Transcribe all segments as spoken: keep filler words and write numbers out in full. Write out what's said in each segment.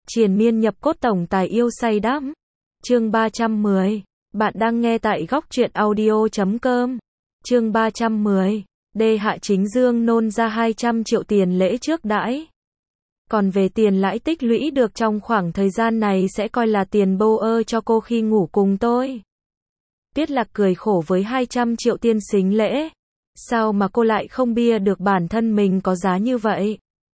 Triền miên nhập cốt tổng tài yêu say đắm. Chương ba trăm mười. Bạn đang nghe tại góc truyện audio chấm com. Chương ba trăm mười. Đê Hạ Chính Dương nôn ra hai trăm triệu tiền lễ trước đãi. Còn về tiền lãi tích lũy được trong khoảng thời gian này sẽ coi là tiền bô ơ cho cô khi ngủ cùng tôi. Tiết Lạc cười khổ với hai trăm triệu tiên xính lễ. Sao mà cô lại không bia được bản thân mình có giá như vậy?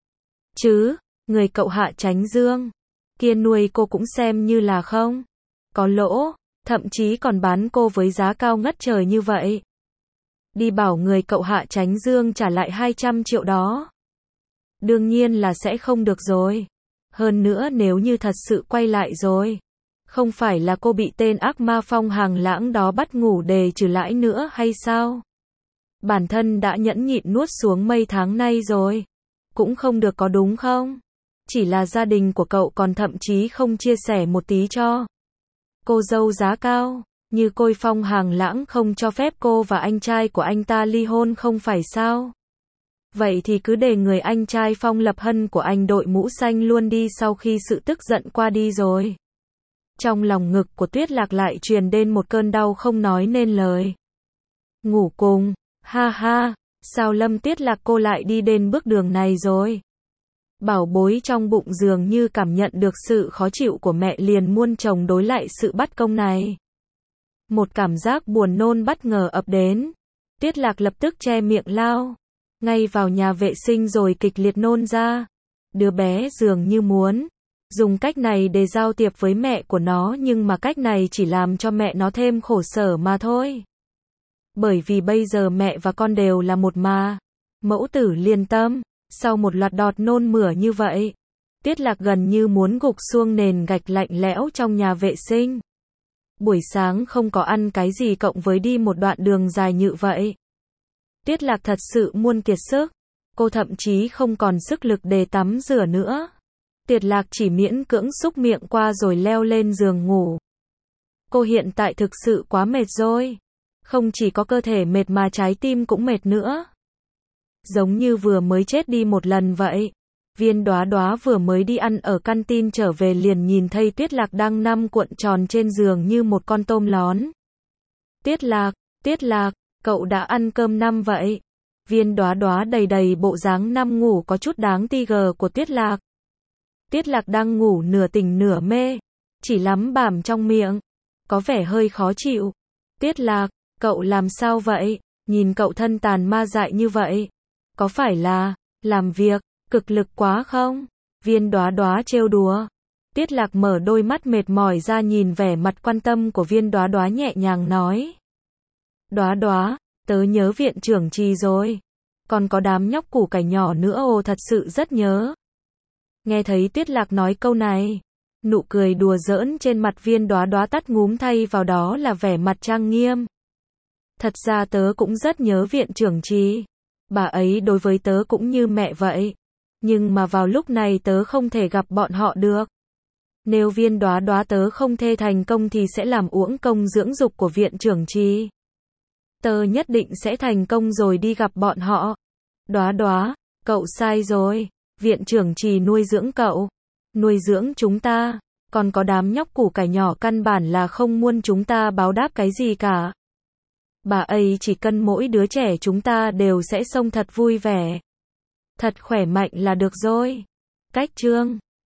Chứ, người cậu Hạ Chánh Dương kia nuôi cô cũng xem như là không có lỗ, thậm chí còn bán cô với giá cao ngất trời như vậy. Đi bảo người cậu Hạ Chánh Dương trả lại hai trăm triệu đó. Đương nhiên là sẽ không được rồi. Hơn nữa nếu như thật sự quay lại rồi, không phải là cô bị tên ác ma Phong Hàng Lãng đó bắt ngủ đề trừ lãi nữa hay sao? Bản thân đã nhẫn nhịn nuốt xuống mấy tháng nay rồi. Cũng không được có đúng không? Chỉ là gia đình của cậu còn thậm chí không chia sẻ một tí cho cô dâu giá cao, như Côi Phong Hàng Lãng không cho phép cô và anh trai của anh ta ly hôn không phải sao? Vậy thì cứ để người anh trai Phong Lập Hân của anh đội mũ xanh luôn đi sau khi sự tức giận qua đi rồi. Trong lòng ngực của Tuyết Lạc lại truyền đến một cơn đau không nói nên lời. Ngủ cùng, ha ha, sao Lâm Tiết Lạc cô lại đi đến bước đường này rồi? Bảo bối trong bụng dường như cảm nhận được sự khó chịu của mẹ liền muôn chồng đối lại sự bắt công này. Một cảm giác buồn nôn bất ngờ ập đến. Tiết Lạc lập tức che miệng lao ngay vào nhà vệ sinh rồi kịch liệt nôn ra. Đứa bé dường như muốn dùng cách này để giao tiếp với mẹ của nó, nhưng mà cách này chỉ làm cho mẹ nó thêm khổ sở mà thôi. Bởi vì bây giờ mẹ và con đều là một mà. Mẫu tử liên tâm. Sau một loạt đọt nôn mửa như vậy, Tiết Lạc gần như muốn gục xuống nền gạch lạnh lẽo trong nhà vệ sinh. Buổi sáng không có ăn cái gì cộng với đi một đoạn đường dài như vậy. Tiết Lạc thật sự muôn kiệt sức. Cô thậm chí không còn sức lực để tắm rửa nữa. Tiết Lạc chỉ miễn cưỡng xúc miệng qua rồi leo lên giường ngủ. Cô hiện tại thực sự quá mệt rồi. Không chỉ có cơ thể mệt mà trái tim cũng mệt nữa. Giống như vừa mới chết đi một lần vậy. Viên Đóa Đóa vừa mới đi ăn ở căn tin trở về liền nhìn thấy Tiết Lạc đang nằm cuộn tròn trên giường như một con tôm lón. Tiết Lạc, Tiết Lạc, cậu đã ăn cơm năm vậy? Viên Đóa Đóa đầy đầy bộ dáng năm ngủ có chút đáng ti gờ của Tiết Lạc. Tiết Lạc đang ngủ nửa tỉnh nửa mê, chỉ lắm bảm trong miệng, có vẻ hơi khó chịu. Tiết Lạc, cậu làm sao vậy? Nhìn cậu thân tàn ma dại như vậy, có phải là làm việc cực lực quá không? Viên Đóa Đóa trêu đùa. Tiết Lạc mở đôi mắt mệt mỏi ra nhìn vẻ mặt quan tâm của Viên Đóa Đóa nhẹ nhàng nói. Đóa Đóa, tớ nhớ viện trưởng Trì rồi. Còn có đám nhóc củ cải nhỏ nữa ồ, thật sự rất nhớ. Nghe thấy Tiết Lạc nói câu này, nụ cười đùa giỡn trên mặt Viên Đóa Đóa tắt ngúm thay vào đó là vẻ mặt trang nghiêm. Thật ra tớ cũng rất nhớ viện trưởng Trì. Bà ấy đối với tớ cũng như mẹ vậy. Nhưng mà vào lúc này tớ không thể gặp bọn họ được. Nếu Viên Đóa Đóa tớ không thể thành công thì sẽ làm uổng công dưỡng dục của viện trưởng Trì. Tớ nhất định sẽ thành công rồi đi gặp bọn họ. Đóa Đóa, cậu sai rồi. Viện trưởng Trì nuôi dưỡng cậu, nuôi dưỡng chúng ta. Còn có đám nhóc củ cải nhỏ căn bản là không muốn chúng ta báo đáp cái gì cả. Bà ấy chỉ cần mỗi đứa trẻ chúng ta đều sẽ sống thật vui vẻ, thật khỏe mạnh là được rồi. Cách chương